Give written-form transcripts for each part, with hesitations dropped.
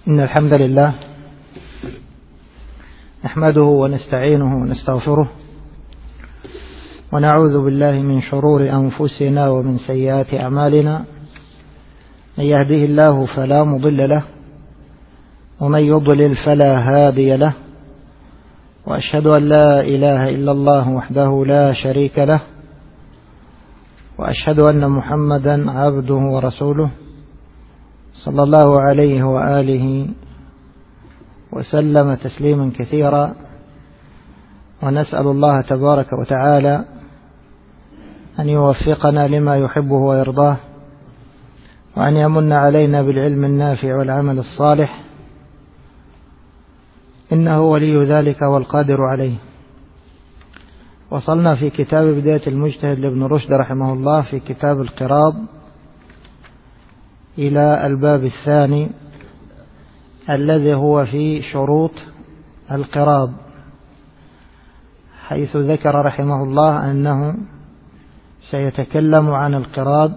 إن الحمد لله نحمده ونستعينه ونستغفره ونعوذ بالله من شرور أنفسنا ومن سيئات أعمالنا. من يهده الله فلا مضل له ومن يضلل فلا هادي له، وأشهد أن لا إله إلا الله وحده لا شريك له، وأشهد أن محمدا عبده ورسوله صلى الله عليه وآله وسلم تسليما كثيرا. ونسأل الله تبارك وتعالى أن يوفقنا لما يحبه ويرضاه، وأن يمن علينا بالعلم النافع والعمل الصالح، إنه ولي ذلك والقادر عليه. وصلنا في كتاب بداية المجتهد لابن رشد رحمه الله في كتاب القراض إلى الباب الثاني الذي هو في شروط القراض، حيث ذكر رحمه الله أنه سيتكلم عن القراض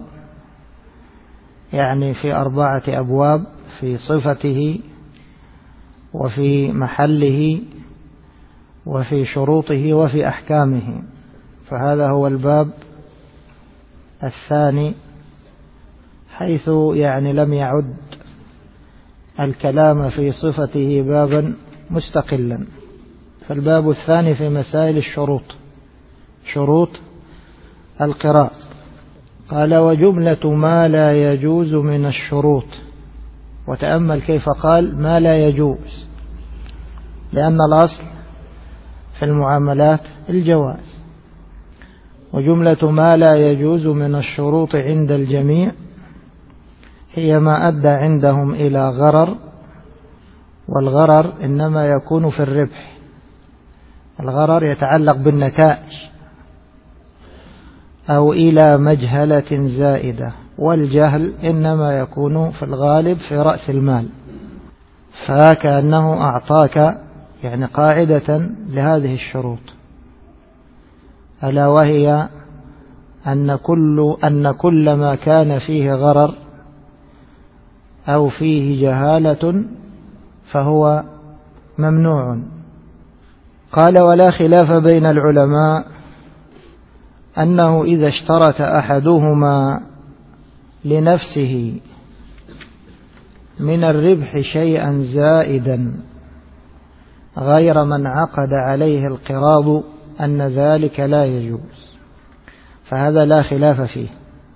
يعني في 4 أبواب: في صفته وفي محله وفي شروطه وفي أحكامه. فهذا هو الباب الثاني، حيث يعني لم يعد الكلام في صفته بابا مستقلا. فالباب الثاني في مسائل الشروط، شروط القراء. قال: وجملة ما لا يجوز من الشروط. وتأمل كيف قال ما لا يجوز، لأن الأصل في المعاملات الجواز. وجملة ما لا يجوز من الشروط عند الجميع هي ما أدى عندهم إلى غرر، والغرر إنما يكون في الربح. الغرر يتعلق بالنتائج أو إلى مجهلة زائدة، والجهل إنما يكون في الغالب في رأس المال. فكأنه أعطاك يعني قاعدة لهذه الشروط، ألا وهي أن كل ما كان فيه غرر أو فيه جهالة فهو ممنوع. قال: ولا خلاف بين العلماء أنه إذا اشترط أحدهما لنفسه من الربح شيئا زائدا غير من عقد عليه القراض أن ذلك لا يجوز. فهذا لا خلاف فيه،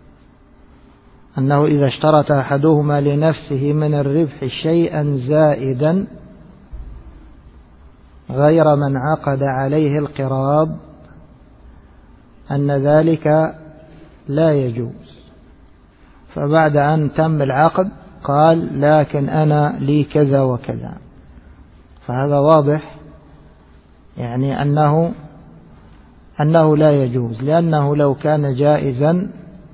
أنه إذا اشترط أحدهما لنفسه من الربح شيئا زائدا غير من عقد عليه القراض أن ذلك لا يجوز. فبعد أن تم العقد قال: لكن أنا لي كذا وكذا. فهذا واضح يعني أنه لا يجوز، لأنه لو كان جائزا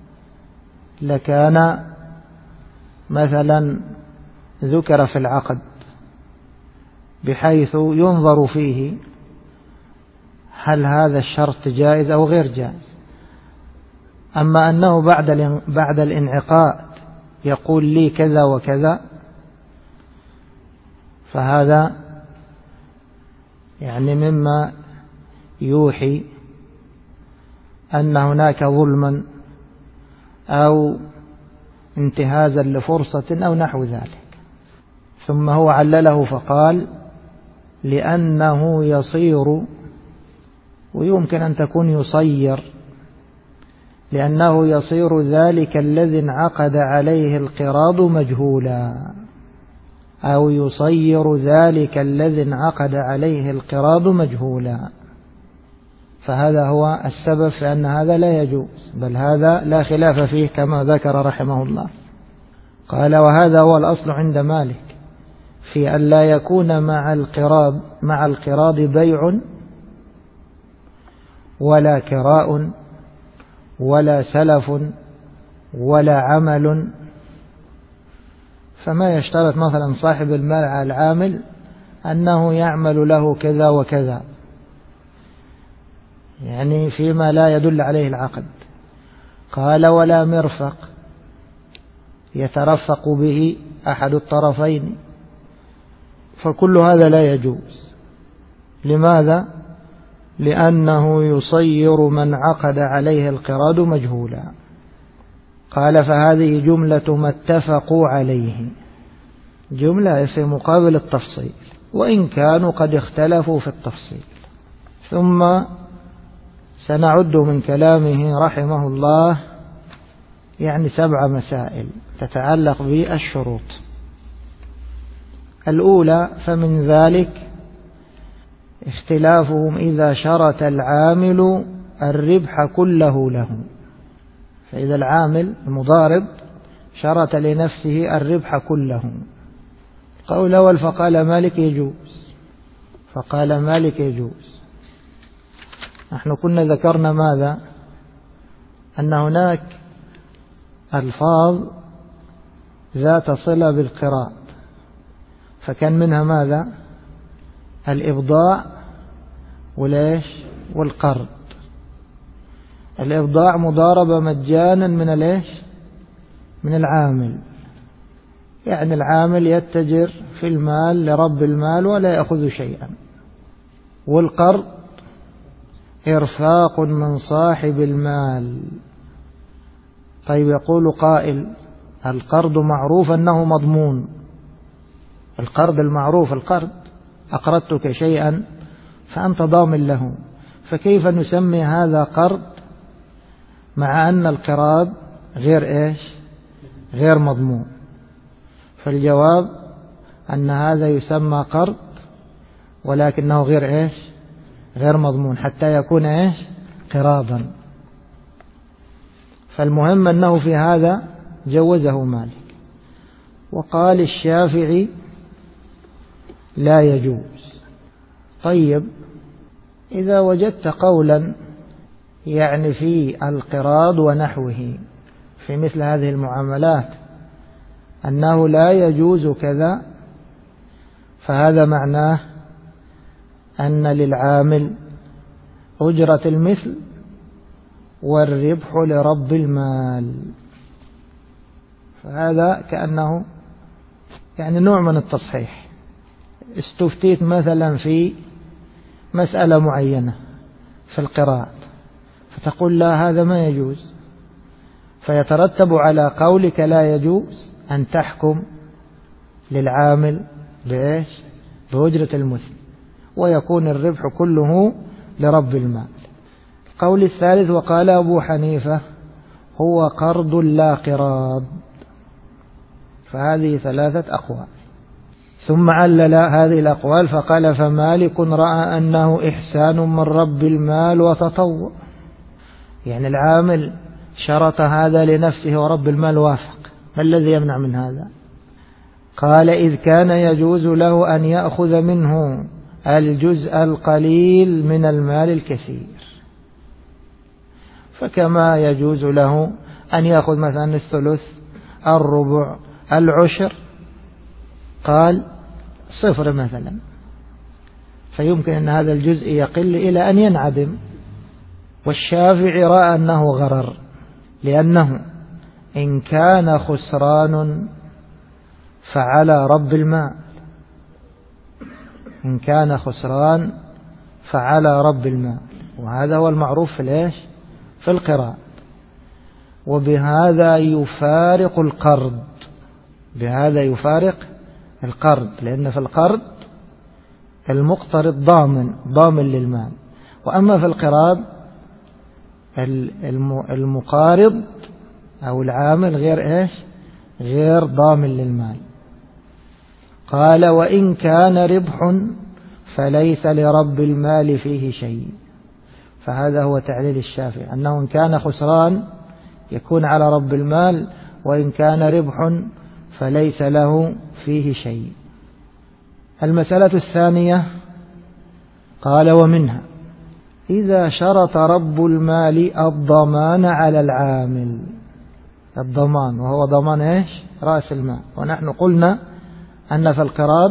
لكان مثلا ذكر في العقد بحيث ينظر فيه هل هذا الشرط جائز أو غير جائز. أما أنه بعد الانعقاد يقول لي كذا وكذا، فهذا يعني مما يوحي أن هناك ظلما أو انتهازا لفرصة أو نحو ذلك. ثم هو علله فقال: لأنه يصير، ويمكن أن تكون يصير، لأنه يصير ذلك الذي انعقد عليه القراض مجهولا، أو يصير ذلك الذي انعقد عليه القراض مجهولا. فهذا هو السبب في أن هذا لا يجوز، بل هذا لا خلاف فيه كما ذكر رحمه الله. قال: وهذا هو الأصل عند مالك في أن لا يكون مع القراض بيع ولا كراء ولا سلف ولا عمل. فما يشترط مثلا صاحب المال على العامل أنه يعمل له كذا وكذا، يعني فيما لا يدل عليه العقد. قال: ولا مرفق يترفق به أحد الطرفين، فكل هذا لا يجوز. لماذا؟ لأنه يصير من عقد عليه القراض مجهولا. قال فهذه جملة ما اتفقوا عليه، جملة في مقابل التفصيل، وإن كانوا قد اختلفوا في التفصيل. ثم سنعد من كلامه رحمه الله 7 مسائل تتعلق بالشروط. الأولى: فمن ذلك اختلافهم إذا شرط العامل الربح كله له. فإذا العامل المضارب شرط لنفسه الربح كله. قول أول: فقال مالك يجوز. فقال مالك يجوز. نحن كنا ذكرنا ماذا؟ أن هناك ألفاظ ذات صلة بالقراء، فكان منها ماذا؟ الإبضاع والقرض. الإبضاع مضاربة مجانا من العامل، يعني العامل يتجر في المال لرب المال ولا يأخذ شيئا. والقرض إرفاق من صاحب المال. طيب، يقول قائل: القرض معروف أنه مضمون. القرض المعروف، القرض أقرضتك شيئا فأنت ضامن له، فكيف نسمي هذا قرض مع أن القراض غير مضمون؟ فالجواب أن هذا يسمى قرض ولكنه غير مضمون حتى يكون قراضا. فالمهم أنه في هذا جوزه مالك. وقال الشافعي لا يجوز. طيب، إذا وجدت قولا في القراض ونحوه في مثل هذه المعاملات أنه لا يجوز كذا، فهذا معناه أن للعامل أجرة المثل والربح لرب المال. فهذا كأنه نوع من التصحيح. استفتيت مثلا في مسألة معينة في القراءة، فتقول لا، هذا ما يجوز، فيترتب على قولك لا يجوز أن تحكم للعامل بأجرة المثل، ويكون الربح كله لرب المال. القول الثالث: وقال أبو حنيفة هو قرض لا قراض. فهذه 3 أقوال. ثم علل هذه الأقوال فقال: فمالك رأى أنه إحسان من رب المال وتطوع. العامل شرط هذا لنفسه ورب المال وافق، ما الذي يمنع من هذا؟ قال: إذ كان يجوز له أن يأخذ منه الجزء القليل من المال الكثير، فكما يجوز له أن يأخذ مثلا الثلث، الربع، العشر، قال 0 مثلا، فيمكن أن هذا الجزء يقل إلى أن ينعدم. والشافعي رأى أنه غرر، لأنه إن كان خسران فعلى رب المال. إن كان خسران فعلى رب المال، وهذا هو المعروف في القراءة. وبهذا يفارق القرض، بهذا يفارق القرض، لأن في القرض المقترض ضامن للمال، وأما في القراض المقارض أو العامل غير ضامن للمال. قال: وإن كان ربح فليس لرب المال فيه شيء. فهذا هو تعليل الشافعي، أنه إن كان خسران يكون على رب المال، وإن كان ربح فليس له فيه شيء. المسألة الثانية: قال: ومنها إذا شرط رب المال الضمان على العامل. الضمان وهو ضمان رأس المال. ونحن قلنا أن في القراض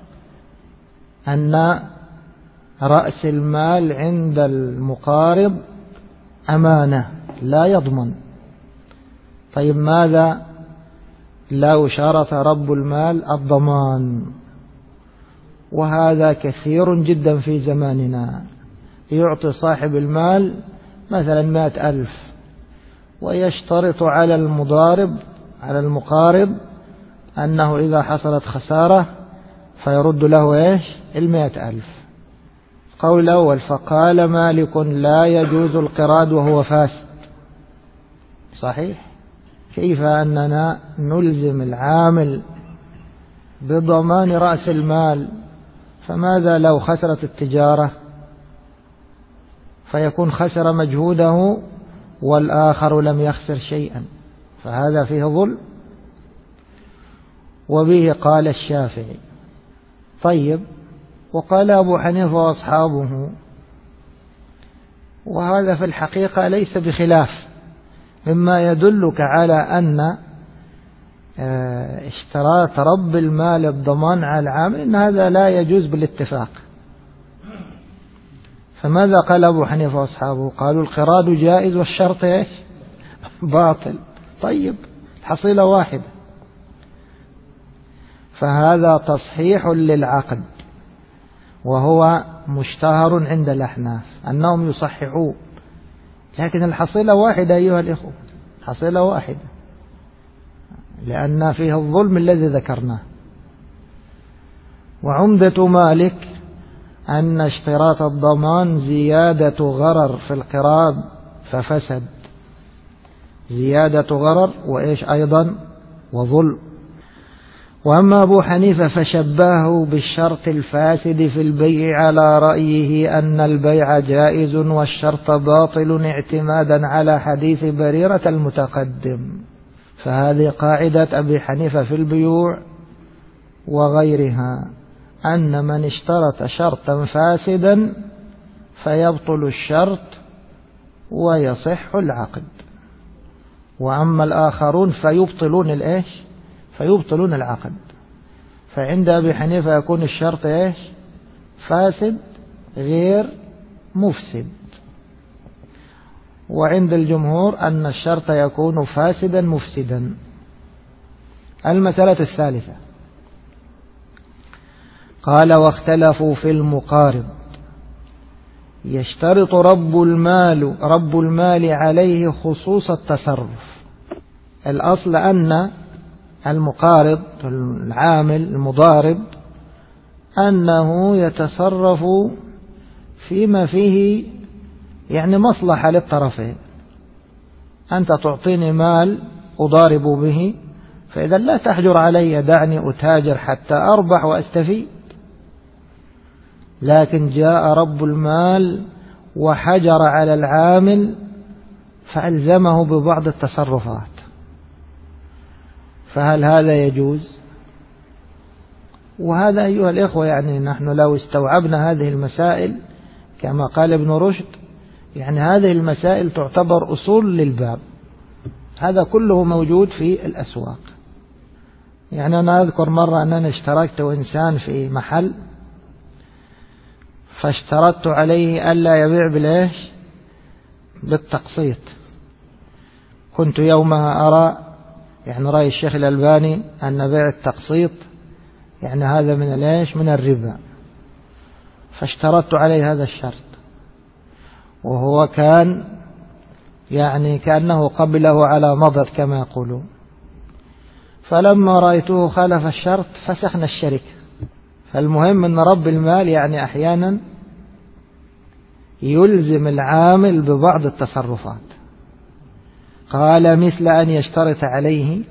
أن رأس المال عند المقارض أمانة لا يضمن. طيب، ماذا لو شرط رب المال الضمان؟ وهذا كثير جدا في زماننا. يعطي صاحب المال مثلا 100,000 ويشترط على المضارب على المقارض أنه إذا حصلت خسارة فيرد له 100,000. قول الأول: فقال مالك لا يجوز القراض وهو فاسد. صحيح. كيف أننا نلزم العامل بضمان رأس المال؟ فماذا لو خسرت التجارة فيكون خسر مجهوده والآخر لم يخسر شيئا؟ فهذا فيه ظلم. وبه قال الشافعي. طيب، وقال أبو حنيفة وأصحابه، وهذا في الحقيقة ليس بخلاف، مما يدلك على أن اشتراط رب المال الضمان على العامل إن هذا لا يجوز بالاتفاق. فماذا قال أبو حنيفة وأصحابه؟ قالوا القراض جائز والشرط باطل. طيب، الحصيلة واحدة. فهذا تصحيح للعقد، وهو مشتهر عند الأحناف أنهم يصححون، لكن الحصيلة واحدة أيها الإخوة، حصيلة واحدة، لأن فيها الظلم الذي ذكرناه. وعمدة مالك أن اشتراط الضمان زيادة غرر في القراض ففسد، زيادة غرر وإيش أيضا وظلم. وأما أبو حنيفة فشبهه بالشرط الفاسد في البيع على رأيه أن البيع جائز والشرط باطل اعتمادا على حديث بريرة المتقدم. فهذه قاعدة أبي حنيفة في البيوع وغيرها، أن من اشترط شرطا فاسدا فيبطل الشرط ويصح العقد. وأما الآخرون فيبطلون العقد. فعند أبي حنيفة يكون الشرط فاسد غير مفسد، وعند الجمهور أن الشرط يكون فاسدا مفسدا. المسألة الثالثة، قال واختلفوا في المقارض. يشترط رب المال عليه خصوص التصرف. الأصل أن المقارض العامل المضارب أنه يتصرف فيما فيه مصلحة للطرفين. أنت تعطيني مال أضارب به، فإذا لا تحجر علي، دعني أتاجر حتى أربح وأستفيد. لكن جاء رب المال وحجر على العامل فألزمه ببعض التصرفات، فهل هذا يجوز؟ وهذا أيها الإخوة نحن لو استوعبنا هذه المسائل كما قال ابن رشد، هذه المسائل تعتبر أصول للباب. هذا كله موجود في الأسواق. أنا أذكر مرة أنني اشتركت إنسان في محل، فاشترطت عليه ألا يبيع بالتقسيط. كنت يومها أرى رأي الشيخ الألباني أن بيع التقسيط هذا من الربا، فاشترطت عليه هذا الشرط، وهو كان كأنه قبله على مضض كما يقولون. فلما رأيته خالف الشرط فسخنا الشركة. فالمهم أن رب المال أحيانا يلزم العامل ببعض التصرفات. قال مثل أن يشترط عليه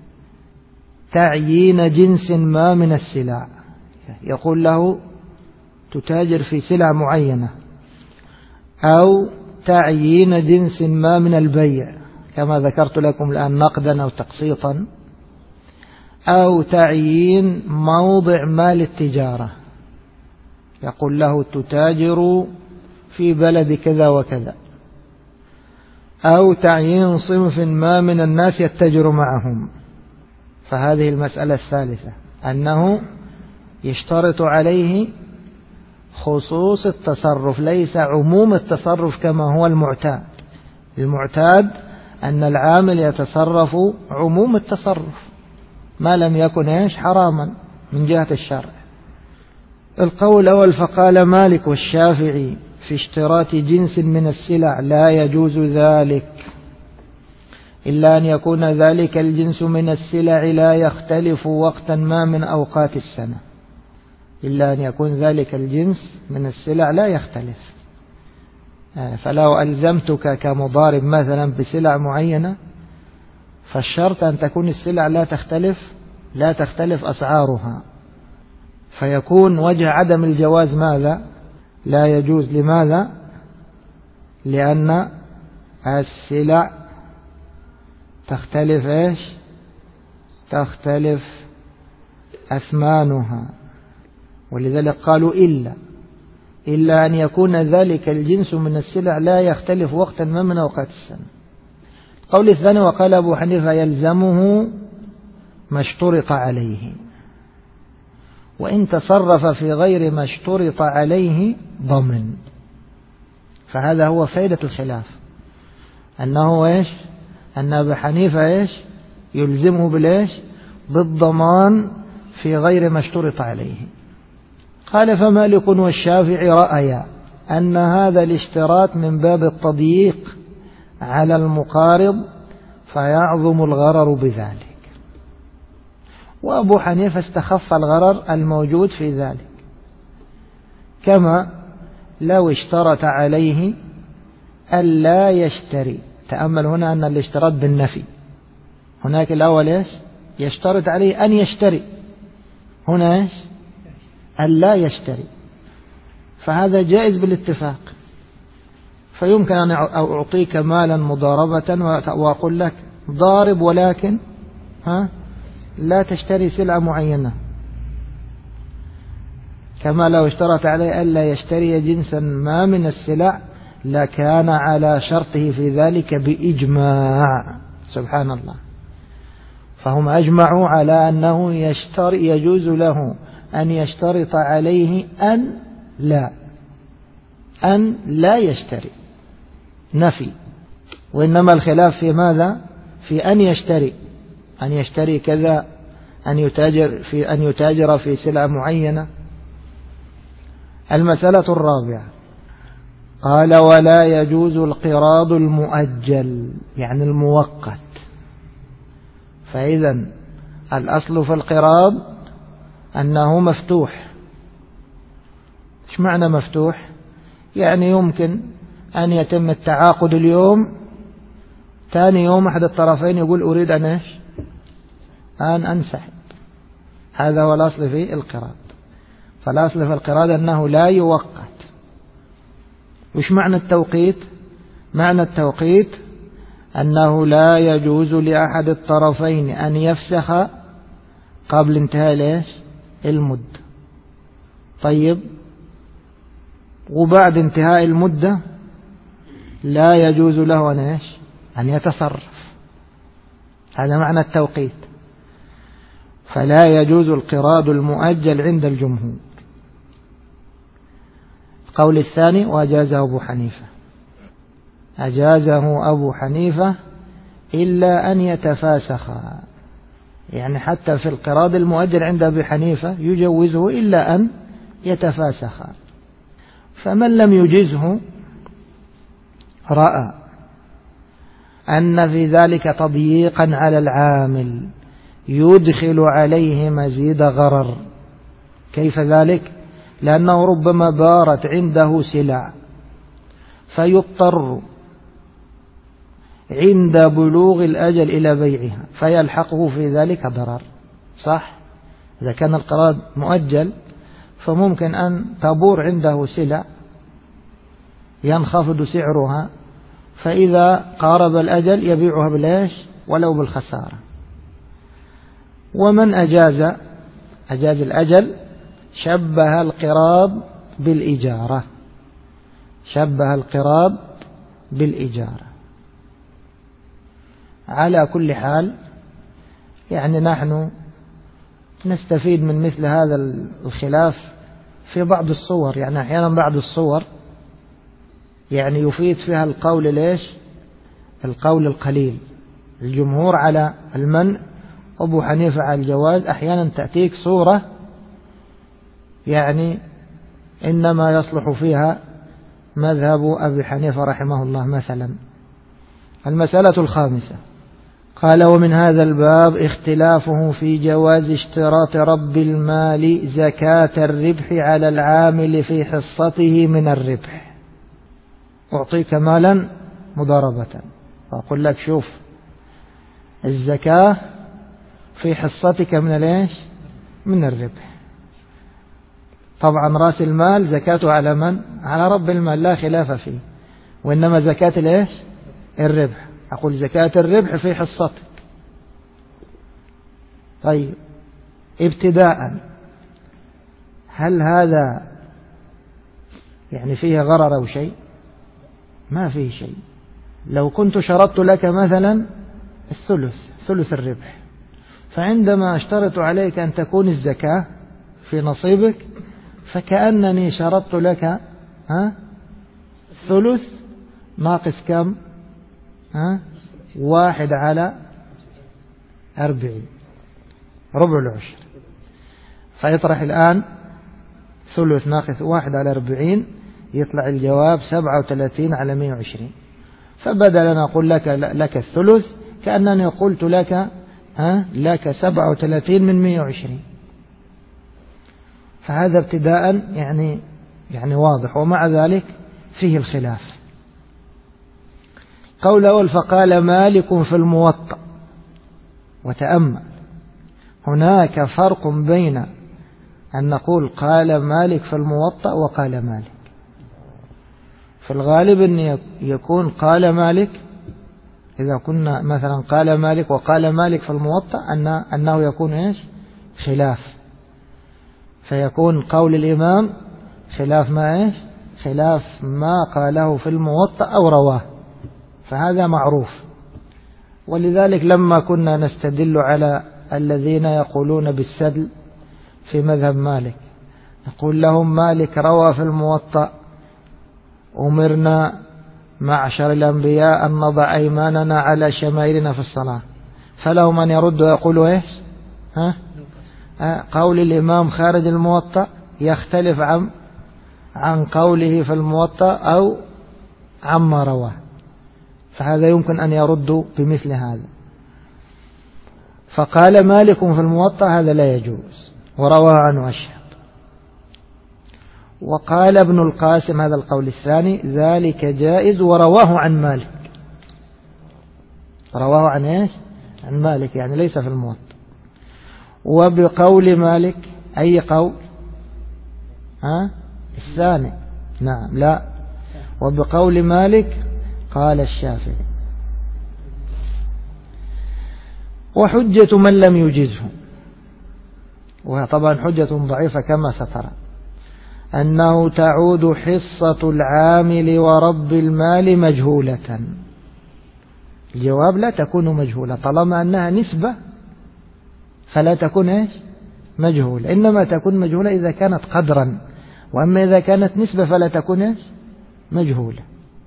تعيين جنس ما من السلع، يقول له تتاجر في سلع معينة، أو تعيين جنس ما من البيع كما ذكرت لكم الآن نقدا أو تقسيطا، أو تعيين موضع مال التجارة، يقول له تتاجر في بلد كذا وكذا، أو تعيين صنف ما من الناس يتجر معهم. فهذه المسألة الثالثة، أنه يشترط عليه خصوص التصرف، ليس عموم التصرف كما هو المعتاد أن العامل يتصرف عموم التصرف ما لم يكن حراما من جهة الشرع. القول الأول فقال مالك والشافعي في اشتراط جنس من السلع لا يجوز ذلك إلا أن يكون ذلك الجنس من السلع لا يختلف وقتا ما من أوقات السنة، إلا أن يكون ذلك الجنس من السلع لا يختلف. فلو ألزمتك كمضارب مثلا بسلع معينة فالشرط أن تكون السلع لا تختلف أسعارها، فيكون وجه عدم الجواز ماذا؟ لا يجوز. لماذا؟ لأن السلع تختلف أثمانها، ولذلك قالوا إلا أن يكون ذلك الجنس من السلع لا يختلف وقتا ما من أوقات السنة. القول الثاني وقال أبو حنيفة يلزمه ما اشترط عليه، وإن تصرف في غير ما اشترط عليه ضمن. فهذا هو فائدة الخلاف، أن أبو حنيفة يلزمه بالضمان في غير ما اشترط عليه. قال فمالك والشافعي رأيا أن هذا الاشتراط من باب التضييق على المقارض فيعظم الغرر بذلك، وأبو حنيفة استخف الغرر الموجود في ذلك، كما لو اشترط عليه ألا يشتري. تأمل هنا أن الاشتراط بالنفي، هناك الأول يشترط عليه أن يشتري، هنا ألا يشتري، فهذا جائز بالاتفاق. فيمكن أن أعطيك مالا مضاربة وأقول لك ضارب ولكن لا تشتري سلعة معينة، كما لو اشترط عليه ألا يشتري جنسا ما من السلع لكان على شرطه في ذلك بإجماع. سبحان الله. فهم أجمعوا على أنه يجوز له أن يشترط عليه أن لا يشتري، نفي. وإنما الخلاف في ماذا؟ في أن يشتري كذا، أن يتاجر في سلعة معينة. المسألة الرابعة قال ولا يجوز القراض المؤجل، يعني المؤقت. فإذا الأصل في القراض أنه مفتوح. إيش معنى مفتوح؟ يعني يمكن أن يتم التعاقد اليوم، ثاني يوم أحد الطرفين يقول أريد أن أنسحب. هذا هو الأصل في القراض. فالأصل في القراض أنه لا يوقت. وش معنى التوقيت؟ معنى التوقيت أنه لا يجوز لأحد الطرفين أن يفسخ قبل انتهاء المدة. طيب، وبعد انتهاء المدة لا يجوز له أن يتصرف. هذا معنى التوقيت. فلا يجوز القراض المؤجل عند الجمهور. القول الثاني وأجازه أبو حنيفة إلا أن يتفاسخا، يعني حتى في القراض المؤجل عند أبي حنيفة يجوزه إلا أن يتفاسخا. فمن لم يجزه رأى أن في ذلك تضييقا على العامل يدخل عليه مزيد غرر. كيف ذلك؟ لأنه ربما بارت عنده سلع فيضطر عند بلوغ الأجل إلى بيعها فيلحقه في ذلك ضرر. صح؟ إذا كان القراض مؤجل فممكن أن تبور عنده سلع ينخفض سعرها، فإذا قارب الأجل يبيعها ولو بالخسارة. ومن أجاز الأجل شبه القراض بالإجارة. على كل حال يعني نحن نستفيد من مثل هذا الخلاف في بعض الصور. يعني أحيانا بعض الصور يعني يفيد فيها القول القليل، الجمهور على المنع، أبو حنيفة على الجواز. أحيانا تأتيك صورة يعني إنما يصلح فيها مذهب أبي حنيفة رحمه الله مثلا. المسألة الخامسة قال: ومن هذا الباب اختلافه في جواز اشتراط رب المال زكاة الربح على العامل في حصته من الربح. أعطيك مالا مضاربة وأقول لك شوف الزكاة في حصتك من الإيش؟ من الربح. طبعا رأس المال زكاته على من؟ على رب المال لا خلاف فيه، وإنما زكاة الإيش؟ الربح. أقول زكاة الربح في حصتك. طيب ابتداء هل هذا يعني فيه غرر أو شيء؟ ما فيه شيء. لو كنت شرطت لك مثلا ثلث الربح، فعندما اشترط عليك أن تكون الزكاة في نصيبك فكأنني شرطت لك ثلث ناقص كم؟ 1/40 ربع العشر. فيطرح الآن ثلث ناقص 1/40 يطلع الجواب 37 على 120. فبدل أن أقول لك الثلث كأنني قلت لك 37 من 120. فهذا ابتداء يعني واضح. ومع ذلك فيه الخلاف. قول أول: فقال مالك في الموطأ. وتأمل هناك فرق بين أن نقول قال مالك في الموطأ وقال مالك. في الغالب أن يكون قال مالك، إذا كنا مثلا قال مالك وقال مالك في الموطأ أنه يكون إيش؟ خلاف. فيكون قول الإمام خلاف ما إيش؟ خلاف ما قاله في الموطأ أو رواه. فهذا معروف. ولذلك لما كنا نستدل على الذين يقولون بالسدل في مذهب مالك نقول لهم: مالك روى في الموطأ: أمرنا معشر الأنبياء أن نضع أيماننا على شمائلنا في الصلاة. فلهم أن يردوا يقولوا إيش؟ قول الإمام خارج الموطأ يختلف عن قوله في الموطأ أو عما رواه. فهذا يمكن أن يردوا بمثل هذا. فقال مالك في الموطأ هذا لا يجوز وروى عنه أشهد. وقال ابن القاسم هذا القول الثاني: ذلك جائز ورواه عن مالك. رواه عن إيش؟ عن مالك، يعني ليس في الموطأ. وبقول مالك أي قول؟ الثاني. نعم. لا، وبقول مالك قال الشافعي. وحجة من لم يجزه، وطبعا حجة ضعيفة كما سترى، أنه تعود حصة العامل ورب المال مجهولة. الجواب: لا تكون مجهولة. طالما أنها نسبة فلا تكون إيش؟ مجهولة. إنما تكون مجهولة إذا كانت قدرا، وأما إذا كانت نسبة فلا تكون إيش؟ مجهولة.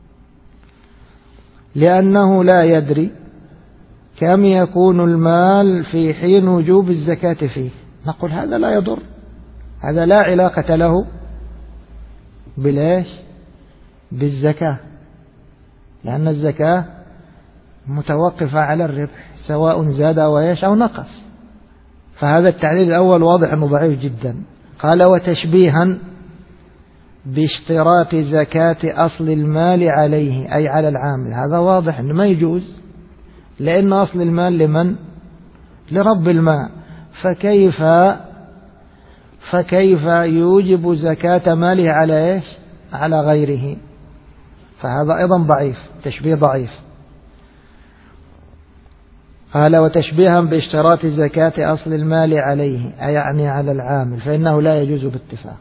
لأنه لا يدري كم يكون المال في حين وجوب الزكاة فيه. نقول هذا لا يضر، هذا لا علاقة له بالإيش؟ بالزكاة، لأن الزكاة متوقفة على الربح سواء زاد أو نقص. فهذا التعليل الأول واضح أنه ضعيف جدا. قال: وتشبيها باشتراط زكاة أصل المال عليه أي على العامل. هذا واضح أنه ما يجوز، لأن أصل المال لمن؟ لرب المال. فكيف يوجب زكاة ماله على إيش؟ على غيره. فهذا أيضا ضعيف، تشبيه ضعيف. قال: وتشبيها باشتراط زكاة أصل المال عليه أي يعني على العامل، فإنه لا يجوز باتفاق.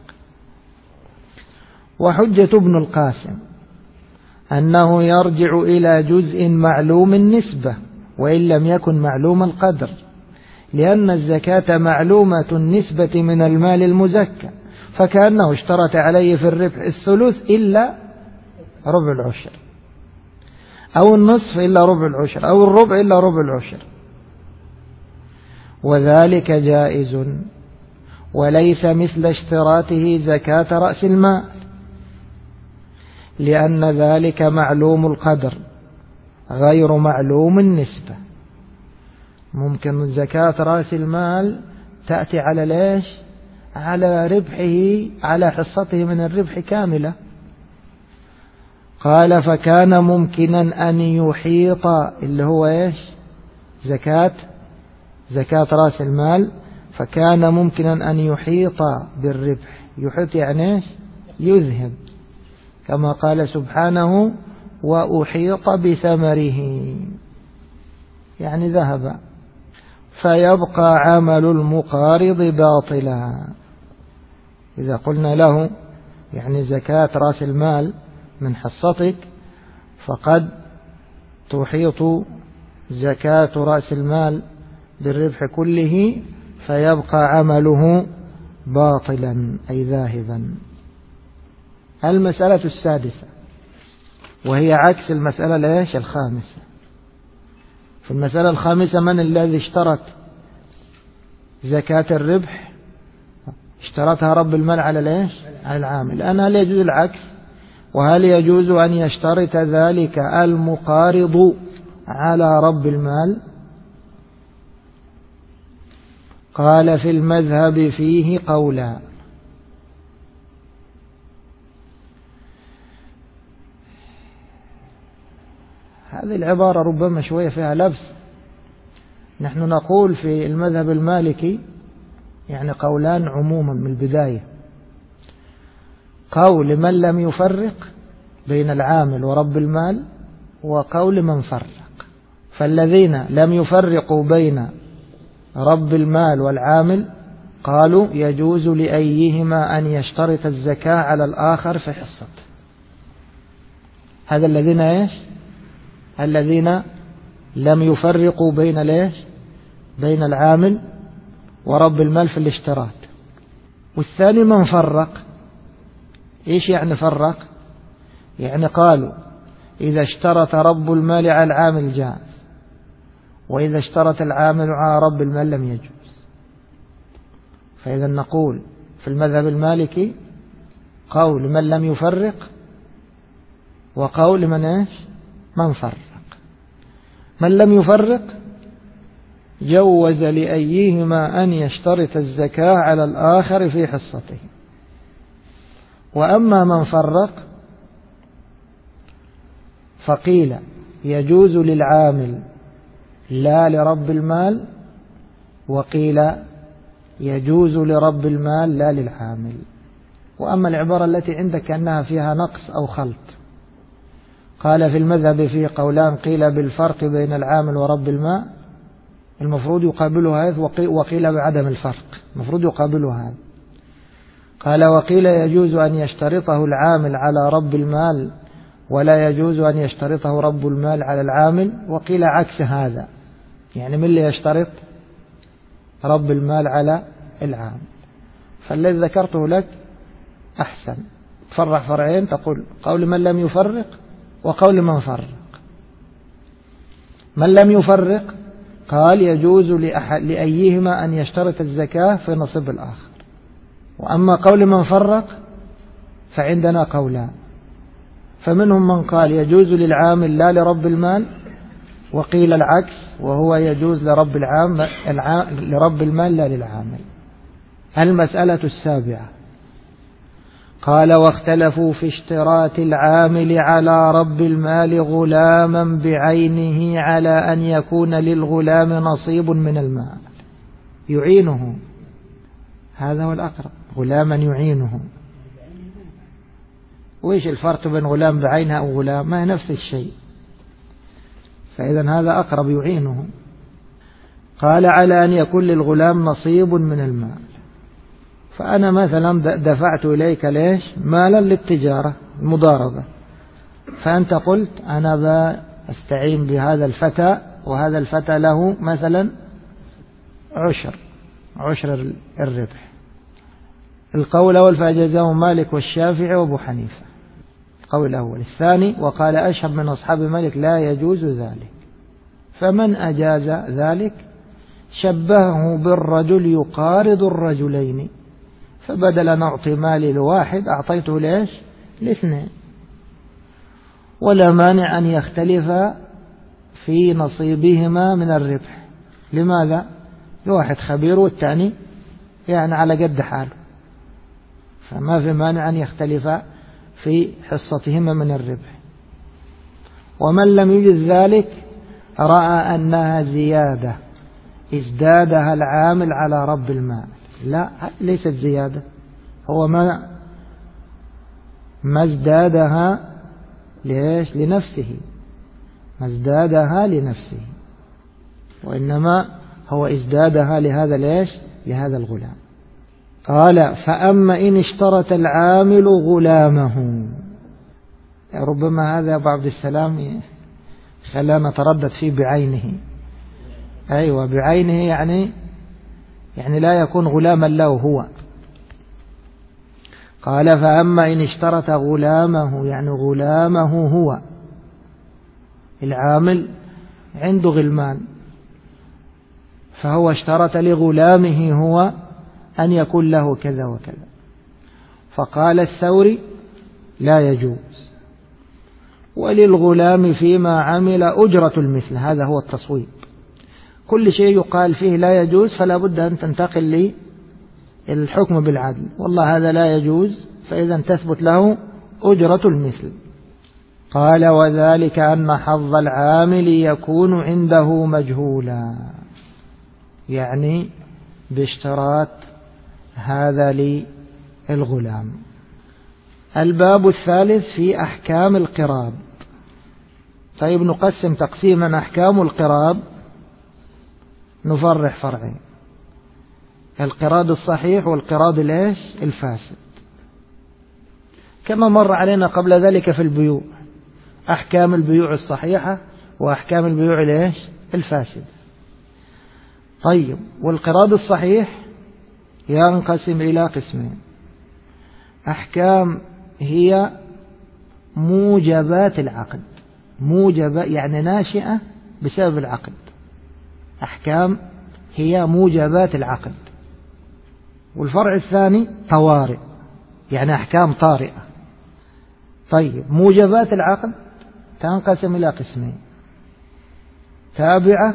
وحجة ابن القاسم أنه يرجع إلى جزء معلوم النسبة وإن لم يكن معلوم القدر، لأن الزكاة معلومة النسبة من المال المزكى، فكأنه اشترط عليه في الربح الثلث إلا ربع العشر، أو النصف إلا ربع العشر، أو الربع إلا ربع العشر، وذلك جائز وليس مثل اشتراطه زكاة رأس المال، لأن ذلك معلوم القدر غير معلوم النسبة. ممكن زكاة رأس المال تأتي على ليش؟ على ربحه، على حصته من الربح كاملة. قال فكان ممكنا أن يحيط، اللي هو إيش؟ زكاة رأس المال. فكان ممكنا أن يحيط بالربح. يحيط يعني إيش؟ يذهب، كما قال سبحانه وأحيط بثمره، يعني ذهب. فيبقى عمل المقارض باطلا. إذا قلنا له يعني زكاة رأس المال من حصتك، فقد تحيط زكاة رأس المال بالربح كله، فيبقى عمله باطلا أي ذاهبا. المسألة السادسة، وهي عكس المسألة الخامسة. في المسألة الخامسة من الذي اشترط زكاة الربح؟ اشترطها رب المال على على العامل. الآن هل يجوز العكس؟ وهل يجوز أن يشترط ذلك المقارض على رب المال؟ قال في المذهب فيه قولا. هذه العبارة ربما شوية فيها لبس. نحن نقول في المذهب المالكي يعني قولان عموما من البداية. قول من لم يفرق بين العامل ورب المال، وقول من فرق. فالذين لم يفرقوا بين رب المال والعامل قالوا يجوز لأيهما أن يشترط الزكاة على الآخر في حصته. هذا الذين الذين لم يفرقوا بين العامل ورب المال في الاشتراط. والثاني من فرق. إيش يعني فرق؟ يعني قالوا إذا اشترط رب المال على العامل جاز، وإذا اشترط العامل على رب المال لم يجوز. فإذا نقول في المذهب المالكي قول من لم يفرق، وقول من فرق. من لم يفرق جوز لأيهما أن يشترط الزكاة على الآخر في حصته. وأما من فرق فقيل يجوز للعامل لا لرب المال، وقيل يجوز لرب المال لا للعامل. وأما العبارة التي عندك أنها فيها نقص أو خلط، قال في المذهب فيه قولان، قيل بالفرق بين العامل ورب المال، المفروض يقابله هذا، وقيل بعدم الفرق، المفروض يقابله هذا. قال وقيل يجوز أن يشترطه العامل على رب المال، ولا يجوز أن يشترطه رب المال على العامل. وقيل عكس هذا، يعني من اللي يشترط؟ رب المال على العامل. فالذي ذكرته لك أحسن. تفرع فرعين، تقول قول من لم يفرق وقول من فرق. من لم يفرق قال يجوز لأيهما أن يشترط الزكاة في نصيب الآخر. وأما قول من فرق فعندنا قولان، فمنهم من قال يجوز للعامل لا لرب المال، وقيل العكس، وهو يجوز لرب المال لا للعامل. المسألة السابعة، قال واختلفوا في اشتراط العامل على رب المال غلاما بعينه على أن يكون للغلام نصيب من المال يعينه. هذا هو الأقرب، غلاما يعينه. وإيش الفرق بين غلام بعينها أو غلام؟ ما هي نفس الشيء. فإذا هذا أقرب، يعينه. قال على أن يكون للغلام نصيب من المال. فأنا مثلا دفعت إليك مالا للتجارة المضاربة، فأنت قلت أنا بأستعين بهذا الفتى، وهذا الفتى له مثلا عشر الربح. القول الأول فأجازه مالك والشافعي وأبو حنيفة، القول الأول. الثاني وقال أشهب من أصحاب مالك لا يجوز ذلك. فمن أجاز ذلك شبهه بالرجل يقارض الرجلين، فبدل أن أعطي مالي لواحد أعطيته ليش؟ لاثنين. ولا مانع أن يختلف في نصيبهما من الربح. لماذا؟ لواحد خبير والثاني يعني على قد حاله، فما في مانع أن يختلف في حصتهما من الربح. ومن لم يجد ذلك رأى أنها زيادة ازدادها العامل على رب المال. لا، ليست زيادة، هو ما ازدادها ليش؟ لنفسه، ما ازدادها لنفسه، وإنما هو ازدادها لهذا ليش؟ لهذا الغلام. قال فأما إن اشترط العامل غلامه، ربما هذا أبو عبد السلام خلانا نتردد فيه بعينه. أيوة بعينه، يعني لا يكون غلاما له هو. قال فأما إن اشترط غلامه، يعني غلامه هو، العامل عنده غلمان، فهو اشترط لغلامه هو أن يكون له كذا وكذا، فقال الثوري لا يجوز، وللغلام فيما عمل أجرة المثل. هذا هو التصويب، كل شيء يقال فيه لا يجوز فلا بد أن تنتقل للحكم بالعدل. والله هذا لا يجوز، فإذا تثبت له أجرة المثل. قال وذلك أن حظ العامل يكون عنده مجهولا، يعني باشتراط هذا للغلام. الباب الثالث في أحكام القراض. طيب نقسم تقسيما. أحكام القراض نفرح فرعين: القراض الصحيح والقراض الفاسد، كما مر علينا قبل ذلك في البيوع، أحكام البيوع الصحيحة وأحكام البيوع الفاسد. طيب، والقراض الصحيح ينقسم إلى قسمين: أحكام هي موجبات العقد، موجبات يعني ناشئة بسبب العقد، أحكام هي موجبات العقد. والفرع الثاني طوارئ، يعني أحكام طارئة. طيب، موجبات العقد تنقسم إلى قسمين: تابعة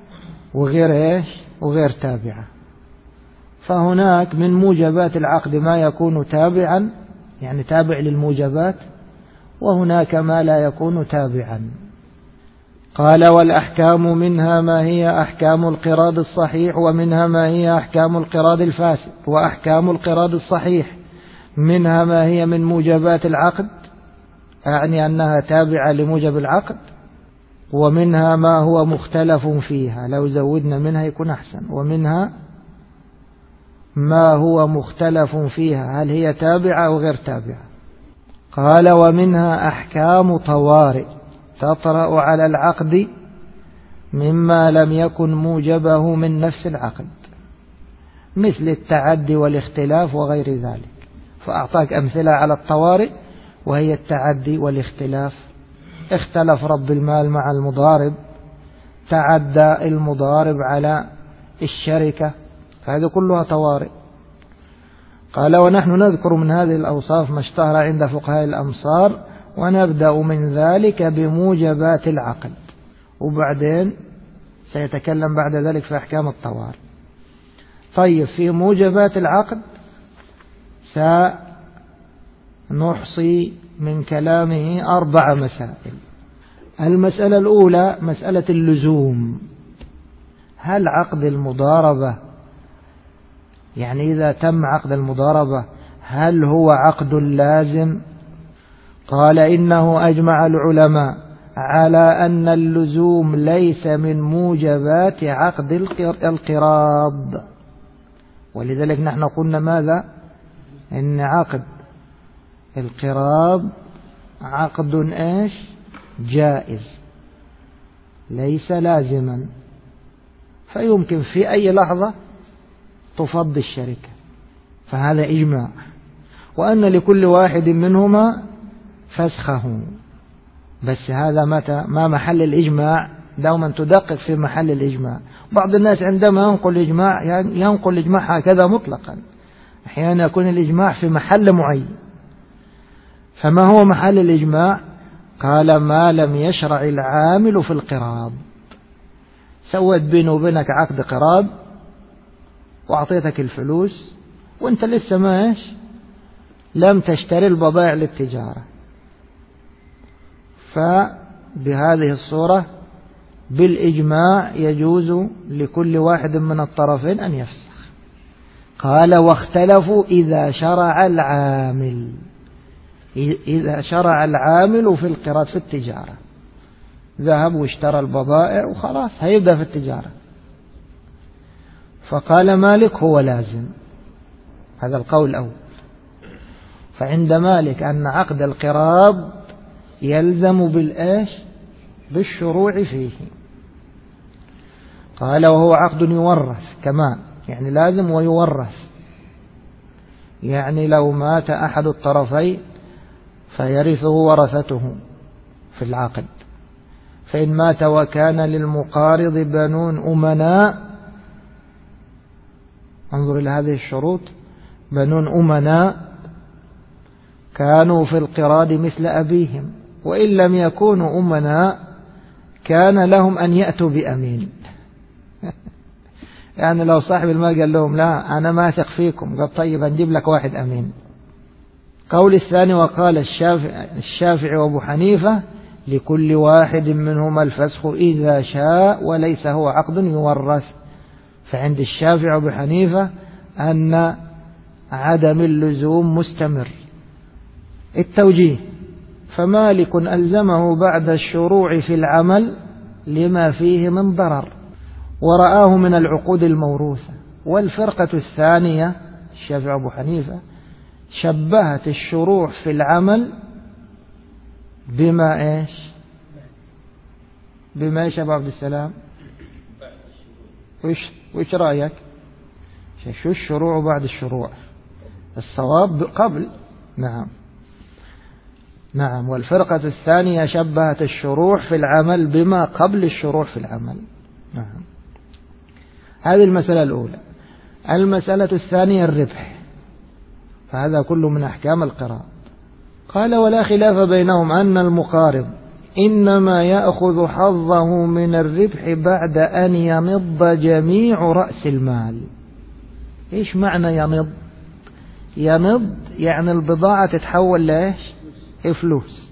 وغير تابعة. فهناك من موجبات العقد ما يكون تابعا، يعني تابع للموجبات، وهناك ما لا يكون تابعا. قال والأحكام منها ما هي أحكام القراض الصحيح، ومنها ما هي أحكام القراض الفاسد. وأحكام القراض الصحيح منها ما هي من موجبات العقد، يعني أنها تابعة لموجب العقد، ومنها ما هو مختلف فيها، لو زودنا منها يكون أحسن، ومنها ما هو مختلف فيها، هل هي تابعة أو غير تابعة. قال ومنها أحكام طوارئ تطرأ على العقد مما لم يكن موجبه من نفس العقد، مثل التعدي والاختلاف وغير ذلك. فأعطاك أمثلة على الطوارئ، وهي التعدي والاختلاف. اختلف رب المال مع المضارب، تعدى المضارب على الشركة، فهذا كلها طوارئ. قال ونحن نذكر من هذه الأوصاف ما اشتهر عند فقهاء الأمصار، ونبدأ من ذلك بموجبات العقد، وبعدين سيتكلم بعد ذلك في أحكام الطوارئ. طيب، في موجبات العقد سنحصي من كلامه 4 مسائل. المسألة الأولى مسألة اللزوم. هل عقد المضاربة، يعني إذا تم عقد المضاربة، هل هو عقد لازم؟ قال إنه أجمع العلماء على أن اللزوم ليس من موجبات عقد القراض. ولذلك نحن قلنا ماذا؟ إن عقد القراض عقد جائز ليس لازما، فيمكن في أي لحظة تفضي الشركة، فهذا إجماع. وأن لكل واحد منهما فسخه، بس هذا متى؟ ما محل الإجماع؟ دوما تدقق في محل الإجماع. بعض الناس عندما ينقل الإجماع ينقل الإجماع هكذا مطلقا، أحيانا يكون الإجماع في محل معين. فما هو محل الإجماع؟ قال ما لم يشرع العامل في القراض. سويت بيني وبينك عقد قراض وأعطيتك الفلوس وأنت لسه ماش لم تشتري البضائع للتجارة، فبهذه الصورة بالإجماع يجوز لكل واحد من الطرفين أن يفسخ. قال واختلفوا إذا شرع العامل، إذا شرع العامل في القراض في التجارة، ذهب واشترى البضائع وخلاص هيبدأ في التجارة. فقال مالك هو لازم، هذا القول الأول. فعند مالك أن عقد القراض يلزم بالإيش؟ بالشروع فيه. قال وهو عقد يورث كمان، يعني لازم ويورث، يعني لو مات أحد الطرفين فيرثه ورثته في العقد. فإن مات وكان للمقارض بنون أمناء، انظر إلى هذه الشروط، بنون أمناء كانوا في القراض مثل أبيهم، وإن لم يكونوا أمناء كان لهم أن يأتوا بأمين. يعني لو صاحب المال قال لهم لا أنا ما أثق فيكم، قال طيب هنجيب لك واحد أمين. قول الثاني وقال الشافعي وأبو حنيفة لكل واحد منهما الفسخ إذا شاء وليس هو عقد يورث. فعند الشافعي وأبو حنيفة أن عدم اللزوم مستمر. التوجيه فمالك ألزمه بعد الشروع في العمل لما فيه من ضرر ورآه من العقود الموروثة. والفرقة الثانية الشافعي وأبو حنيفة شبهت الشروع في العمل بما إيش؟ بما إيش أبو عبد السلام؟ وإيش رأيك؟ شو الشروع بعد الشروع؟ الصواب قبل. نعم. والفرقة الثانية شبهت الشروع في العمل بما قبل الشروع في العمل. نعم. هذه المسألة الأولى. المسألة الثانية الربح، فهذا كله من أحكام القراض. قال ولا خلاف بينهم أن المقارض إنما يأخذ حظه من الربح بعد أن ينض جميع رأس المال. إيش معنى ينض؟ ينض يعني البضاعة تتحول لإيش؟ فلوس.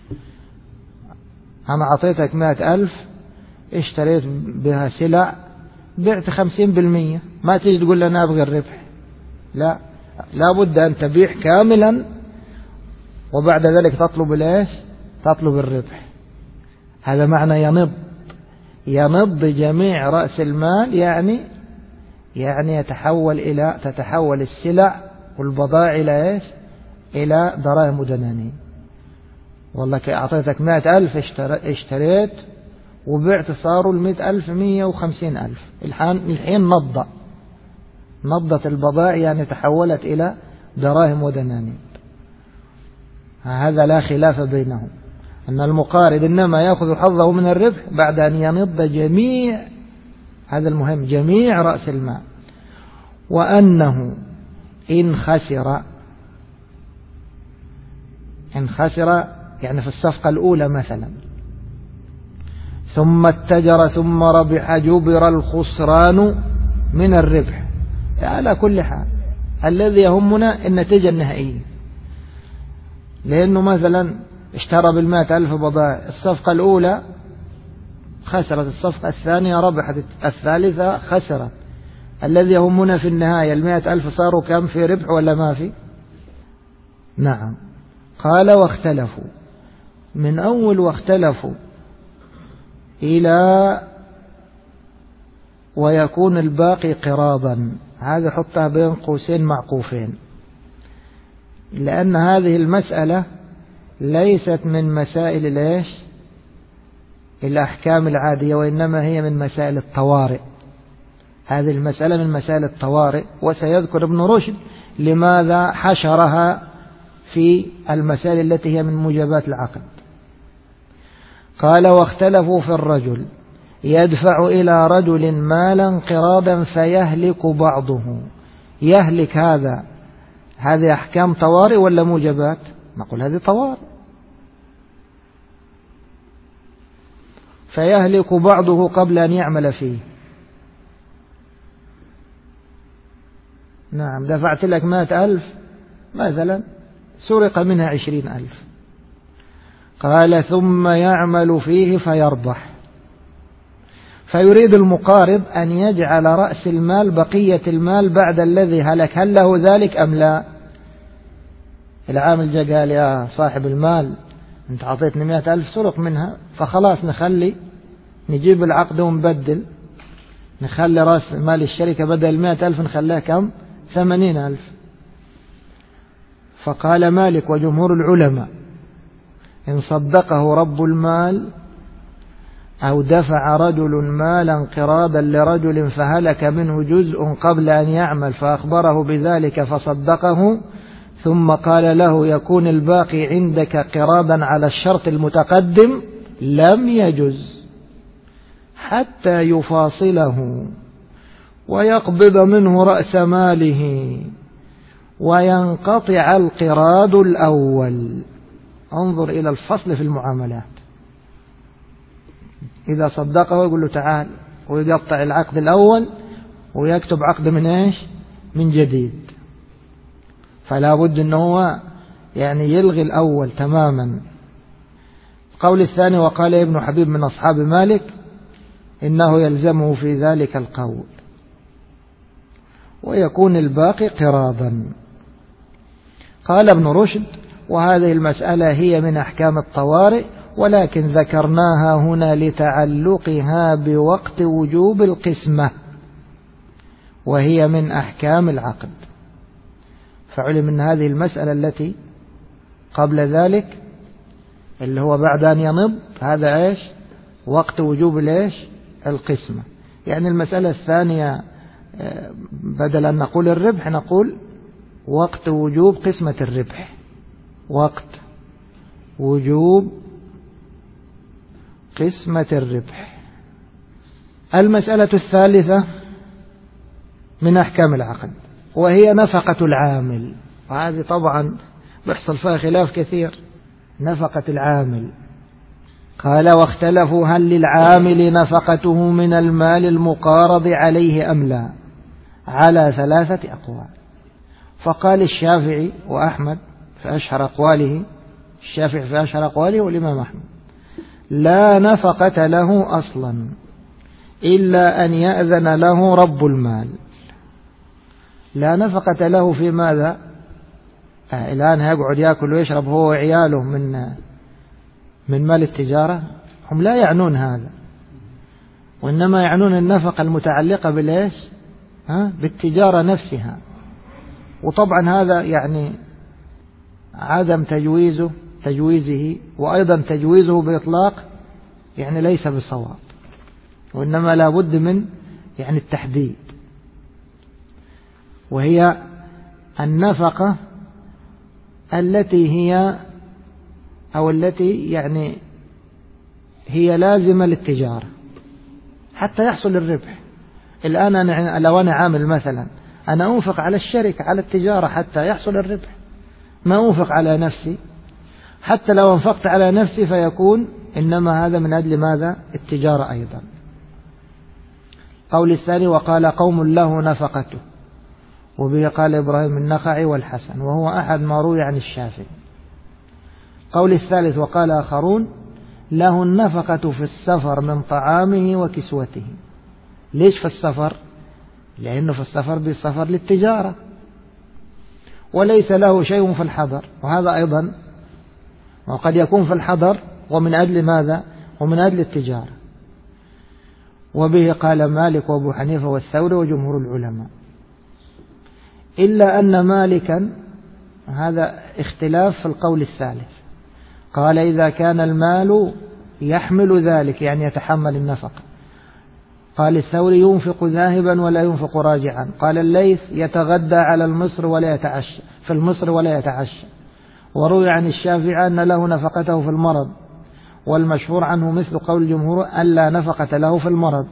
أنا أعطيتك 100,000 اشتريت بها سلع بعت 50%، ما تيجي تقول لنا أبغى الربح، لا، لابد أن تبيع كاملا وبعد ذلك تطلب الإيش؟ تطلب الربح. هذا معنى ينض. ينض جميع رأس المال، يعني تتحول السلع والبضائع إلى إيش؟ إلى دراهم ودنانير. والله أعطيتك 100,000 اشتريت وبعت، صاروا 100,000 150,000. الحين نضت البضائع، يعني تحولت إلى دراهم ودنانير. هذا لا خلاف بينهم أن المقارض إنما يأخذ حظه من الربح بعد أن ينض جميع، هذا المهم، جميع رأس المال. وأنه إن خسر يعني في الصفقة الأولى مثلا ثم اتجر ثم ربح جبر الخسران من الربح. على كل حال الذي يهمنا النتيجة النهائية، لأنه مثلا اشترى 100,000 بضائع، الصفقة الأولى خسرت، الصفقة الثانية ربحت، الثالثة خسرت. الذي يهمنا في النهاية 100,000 صاروا كم في ربح ولا ما في؟ نعم. قال واختلفوا، من أول واختلفوا إلى ويكون الباقي قراضا، هذا حطها بين قوسين معقوفين، لأن هذه المسألة ليست من مسائل الإيش؟ الأحكام العادية، وإنما هي من مسائل الطوارئ. هذه المسألة من مسائل الطوارئ، وسيذكر ابن رشد لماذا حشرها في المسائل التي هي من موجبات العقد. قال واختلفوا في الرجل يدفع إلى رجل مالا قراضا فيهلك بعضه. يهلك هذا هذه أحكام طوارئ ولا موجبات؟ نقول هذه طوارئ. فيهلك بعضه قبل أن يعمل فيه. نعم، دفعت لك 100,000 مثلا، سرق منها 20,000. قال ثم يعمل فيه فيربح، فيريد المقارض أن يجعل رأس المال بقية المال بعد الذي هلك. هل له ذلك أم لا؟ العامل جاء قال يا صاحب المال أنت عطيتني 100,000 سرق منها، فخلاص نجيب العقد ونبدل، نخلي رأس مال الشركة بدل 100,000 نخليها كم؟ 80,000. فقال مالك وجمهور العلماء إن صدقه رب المال أو دفع رجل مالا قراضا لرجل فهلك منه جزء قبل أن يعمل فأخبره بذلك فصدقه ثم قال له يكون الباقي عندك قراضا على الشرط المتقدم، لم يجز حتى يفاصله ويقبض منه رأس ماله وينقطع القراض الأول. انظر إلى الفصل في المعاملات. إذا صدقه يقول له تعال، ويقطع العقد الأول ويكتب عقد من إيش؟ من جديد. فلا بد أنه هو يعني يلغي الأول تماما. القول الثاني وقال ابن حبيب من أصحاب مالك إنه يلزمه في ذلك القول ويكون الباقي قراضا. قال ابن رشد وهذه المسألة هي من أحكام الطوارئ، ولكن ذكرناها هنا لتعلقها بوقت وجوب القسمة، وهي من أحكام العقد. فعلم أن هذه المسألة التي قبل ذلك اللي هو بعد أن ينض، هذا إيش؟ وقت وجوب الإيش؟ القسمة. يعني المسألة الثانية بدل أن نقول الربح نقول وقت وجوب قسمة الربح، وقت وجوب قسمة الربح. المسألة الثالثة من أحكام العقد وهي نفقة العامل، وهذه طبعا بيحصل فيها خلاف كثير. نفقة العامل قال واختلفوا هل للعامل نفقته من المال المقارض عليه أم لا، على 3 أقوال. فقال الشافعي وأحمد في أشهر أقواله، الشافعي في أشهر أقواله والإمام أحمد لا نفقة له أصلا إلا أن يأذن له رب المال. لا نفقة له في ماذا؟ الآن هيقعد يأكل ويشرب هو وعياله من مال التجارة؟ هم لا يعنون هذا، وإنما يعنون النفقة المتعلقة بالإيش؟ بالتجارة نفسها. وطبعا هذا يعني عدم تجويزه وأيضا تجويزه بإطلاق يعني ليس بصواب، وإنما لا بد من يعني التحديد، وهي النفقة التي هي أو التي يعني هي لازمة للتجارة حتى يحصل الربح. الآن أنا لو أنا عامل مثلا أنا أنفق على الشركة على التجارة حتى يحصل الربح، ما أنفق على نفسي. حتى لو أنفقت على نفسي فيكون إنما هذا من أجل ماذا؟ التجارة أيضا. قول الثاني وقال قوم له نفقته، وبه قال إبراهيم النخعي والحسن، وهو أحد ما روي عن الشافعي. قول الثالث وقال آخرون له النفقة في السفر من طعامه وكسوته. ليش في السفر؟ لأنه في السفر بالسفر للتجارة، وليس له شيء في الحضر، وهذا أيضا وقد يكون في الحضر ومن أجل ماذا؟ ومن أجل التجارة. وبه قال مالك وأبو حنيفة والثوري وجمهور العلماء، إلا أن مالكا هذا اختلاف في القول الثالث، قال إذا كان المال يحمل ذلك يعني يتحمل النفقة. قال الثوري ينفق ذاهبا ولا ينفق راجعا. قال الليث يتغدى على المصر ولا يتعشى في المصر ولا يتعشى. وروي عن الشافعي أن له نفقته في المرض، والمشهور عنه مثل قول الجمهور ألا نفقة له في المرض.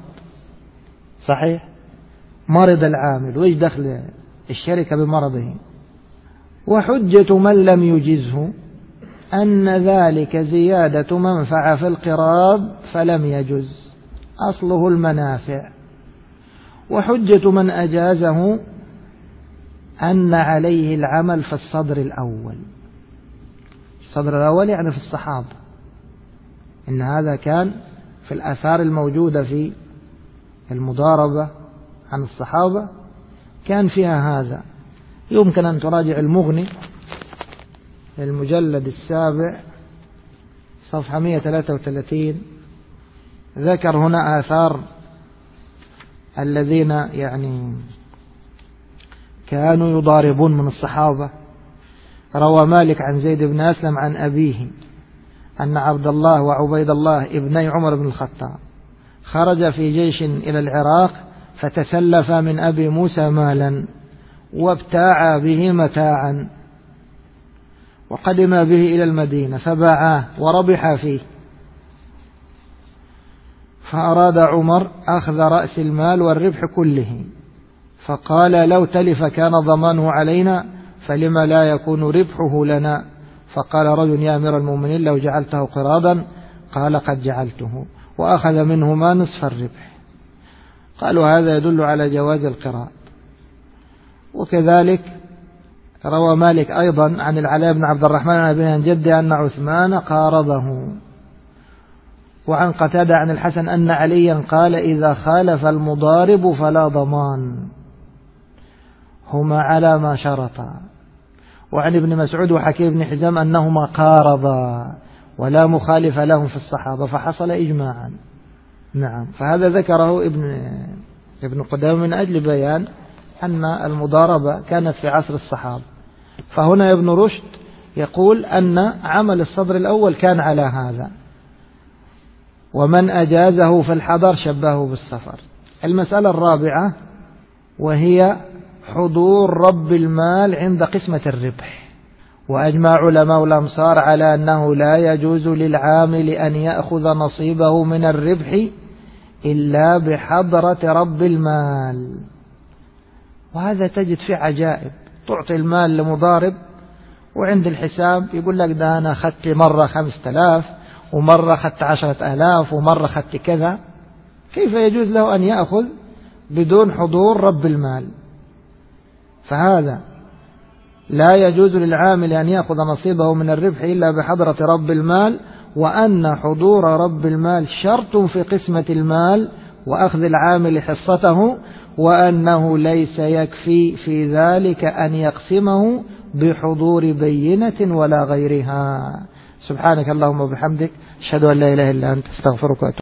صحيح، مرض العامل وإيش دخل الشركة بمرضه؟ وحجة من لم يجزه أن ذلك زيادة منفعة في القراض فلم يجز، أصله المنافع. وحجة من أجازه أن عليه العمل في الصدر الأول. الصدر الأول يعني في الصحابة، إن هذا كان في الآثار الموجودة في المضاربة عن الصحابة كان فيها هذا. يمكن أن تراجع المغني المجلد 7 صفحة 133، ذكر هنا آثار الذين يعني كانوا يضاربون من الصحابة. روى مالك عن زيد بن أسلم عن أبيه أن عبد الله وعبيد الله ابني عمر بن الخطاب خرج في جيش إلى العراق فتسلف من أبي موسى مالا وابتاع به متاعا، وقدم به إلى المدينة فباعاه وربح فيه، فأراد عمر أخذ رأس المال والربح كله، فقال لو تلف كان ضمانه علينا فلما لا يكون ربحه لنا؟ فقال رجل يا أمير المؤمنين لو جعلته قراضا؟ قال قد جعلته، وأخذ منهما نصف الربح. قالوا هذا يدل على جواز القراض. وكذلك روى مالك أيضا عن العلاء بن عبد الرحمن عن جده أن عثمان قارضه. وعن قتادة عن الحسن أن عليا قال إذا خالف المضارب فلا ضمان، هما على ما شرطا. وعن ابن مسعود وحكيم بن حزام أنهما قارضا ولا مخالف لهم في الصحابة فحصل إجماعا. نعم، فهذا ذكره ابن قدامة من أجل بيان أن المضاربة كانت في عصر الصحابة. فهنا ابن رشد يقول أن عمل الصدر الأول كان على هذا، ومن أجازه في الحضر شبهه بالسفر. المسألة الرابعة وهي حضور رب المال عند قسمة الربح. وأجمع علماء الأمصار على أنه لا يجوز للعامل أن يأخذ نصيبه من الربح إلا بحضرة رب المال. وهذا تجد فيه عجائب، تعطي المال لمضارب وعند الحساب يقول لك ده أنا أخذت مرة 5000 ومرة أخذت 10,000 ومرة أخذت كذا. كيف يجوز له أن يأخذ بدون حضور رب المال؟ فهذا لا يجوز للعامل أن يأخذ نصيبه من الربح إلا بحضرة رب المال، وأن حضور رب المال شرط في قسمة المال وأخذ العامل حصته، وأنه ليس يكفي في ذلك أن يقسمه بحضور بينة ولا غيرها. سبحانك اللهم وبحمدك أشهد أن لا إله إلا أنت استغفرك وأتوب